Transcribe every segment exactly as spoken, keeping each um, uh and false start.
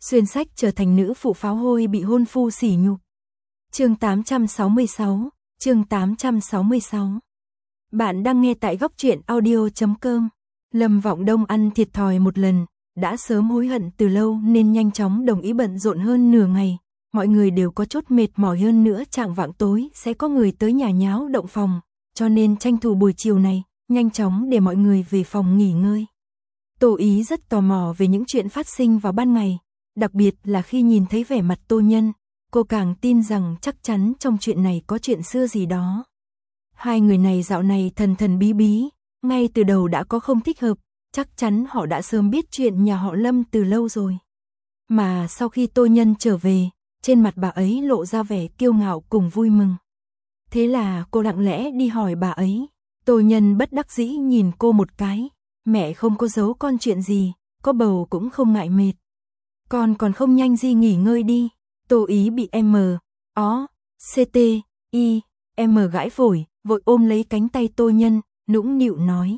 xuyên sách trở thành nữ phụ pháo hôi bị hôn phu sỉ nhục. Chương tám trăm sáu mươi sáu, chương tám trăm sáu mươi sáu. Bạn đang nghe tại góc truyện audio chấm com. Lâm Vọng Đông ăn thiệt thòi một lần, đã sớm hối hận từ lâu nên nhanh chóng đồng ý bận rộn hơn nửa ngày. Mọi người đều có chút mệt mỏi, hơn nữa chạng vạng tối sẽ có người tới nhà nháo động phòng, cho nên tranh thủ buổi chiều này, nhanh chóng để mọi người về phòng nghỉ ngơi. Tô Ý rất tò mò về những chuyện phát sinh vào ban ngày, đặc biệt là khi nhìn thấy vẻ mặt Tô Nhân, cô càng tin rằng chắc chắn trong chuyện này có chuyện xưa gì đó. Hai người này dạo này thần thần bí bí, ngay từ đầu đã có không thích hợp, chắc chắn họ đã sớm biết chuyện nhà họ Lâm từ lâu rồi. Mà sau khi Tô Nhân trở về, trên mặt bà ấy lộ ra vẻ kiêu ngạo cùng vui mừng. Thế là cô lặng lẽ đi hỏi bà ấy. Tô Nhân bất đắc dĩ nhìn cô một cái. Mẹ không có giấu con chuyện gì, có bầu cũng không ngại mệt. Con còn không nhanh đi nghỉ ngơi đi. Tô Ý bị M, O, C T, I, M gãi phổi, vội ôm lấy cánh tay Tô Nhân, nũng nịu nói.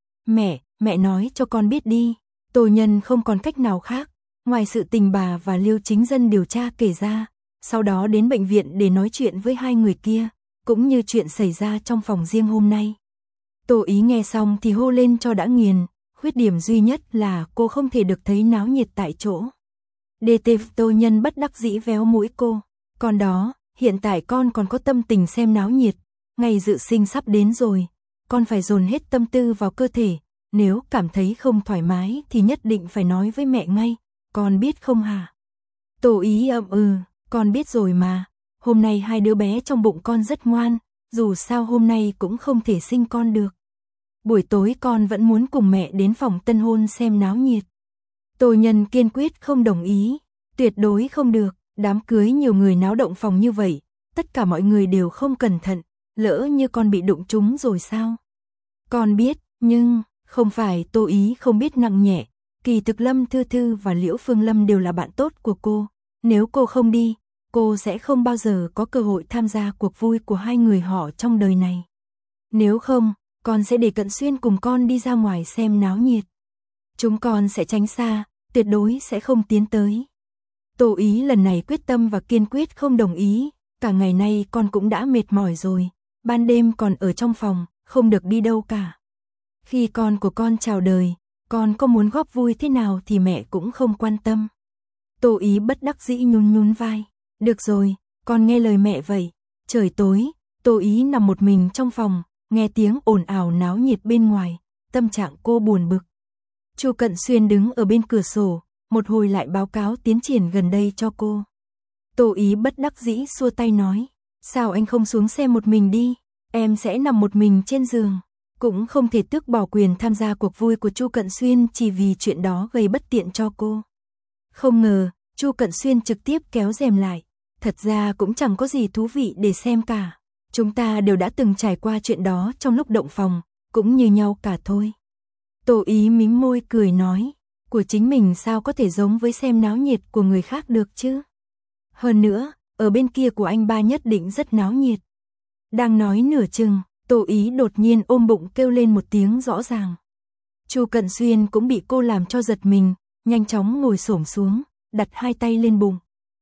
Mẹ, mẹ nói cho con biết đi. Tô Nhân không còn cách nào khác, ngoài sự tình bà và Liêu Chính Dân điều tra kể ra, sau đó đến bệnh viện để nói chuyện với hai người kia, cũng như chuyện xảy ra trong phòng riêng hôm nay. Tô Ý nghe xong thì hô lên cho đã nghiền, khuyết điểm duy nhất là cô không thể được thấy náo nhiệt tại chỗ. đê tê Tô Nhân bất đắc dĩ véo mũi cô. Con đó, hiện tại con còn có tâm tình xem náo nhiệt, ngày dự sinh sắp đến rồi, con phải dồn hết tâm tư vào cơ thể, nếu cảm thấy không thoải mái thì nhất định phải nói với mẹ ngay, con biết không hả? Tô Ý ậm ừ, con biết rồi mà, hôm nay hai đứa bé trong bụng con rất ngoan, dù sao hôm nay cũng không thể sinh con được. Buổi tối con vẫn muốn cùng mẹ đến phòng tân hôn xem náo nhiệt. Tô Nhân kiên quyết không đồng ý, tuyệt đối không được, đám cưới nhiều người náo động phòng như vậy, tất cả mọi người đều không cẩn thận, lỡ như con bị đụng trúng rồi sao? Con biết, nhưng, không phải Tô Ý không biết nặng nhẹ, kỳ thực Lâm Thư Thư và Liễu Phương Lâm đều là bạn tốt của cô, nếu cô không đi, cô sẽ không bao giờ có cơ hội tham gia cuộc vui của hai người họ trong đời này. Nếu không, con sẽ để Cận Xuyên cùng con đi ra ngoài xem náo nhiệt. Chúng con sẽ tránh xa, tuyệt đối sẽ không tiến tới. Tô Ý lần này quyết tâm và kiên quyết không đồng ý, cả ngày nay con cũng đã mệt mỏi rồi, ban đêm còn ở trong phòng, không được đi đâu cả. Khi con của con chào đời, con có muốn góp vui thế nào thì mẹ cũng không quan tâm. Tô Ý bất đắc dĩ nhún nhún vai. Được rồi, con nghe lời mẹ vậy. Trời tối, Tô Ý nằm một mình trong phòng, nghe tiếng ồn ào náo nhiệt bên ngoài, tâm trạng cô buồn bực. Chu Cận Xuyên đứng ở bên cửa sổ, một hồi lại báo cáo tiến triển gần đây cho cô. Tô Ý bất đắc dĩ xua tay nói, sao anh không xuống xe một mình đi, em sẽ nằm một mình trên giường. Cũng không thể tước bỏ quyền tham gia cuộc vui của Chu Cận Xuyên chỉ vì chuyện đó gây bất tiện cho cô. Không ngờ, Chu Cận Xuyên trực tiếp kéo rèm lại, thật ra cũng chẳng có gì thú vị để xem cả. Chúng ta đều đã từng trải qua chuyện đó trong lúc động phòng, cũng như nhau cả thôi. Tô Ý mím môi cười nói, của chính mình sao có thể giống với xem náo nhiệt của người khác được chứ? Hơn nữa, ở bên kia của anh ba nhất định rất náo nhiệt. Đang nói nửa chừng, Tô Ý đột nhiên ôm bụng kêu lên một tiếng rõ ràng. Chu Cận Xuyên cũng bị cô làm cho giật mình, nhanh chóng ngồi xổm xuống, đặt hai tay lên bụng.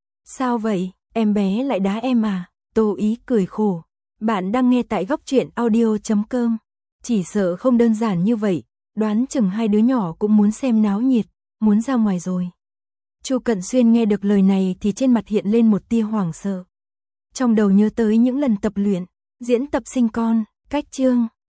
Sao vậy, em bé lại đá em à? Tô Ý cười khổ. Bạn đang nghe tại góc truyện audio chấm com. Chỉ sợ không đơn giản như vậy, đoán chừng hai đứa nhỏ cũng muốn xem náo nhiệt, muốn ra ngoài rồi. Chu Cận Xuyên nghe được lời này thì trên mặt hiện lên một tia hoảng sợ. Trong đầu nhớ tới những lần tập luyện, diễn tập sinh con, cách chương.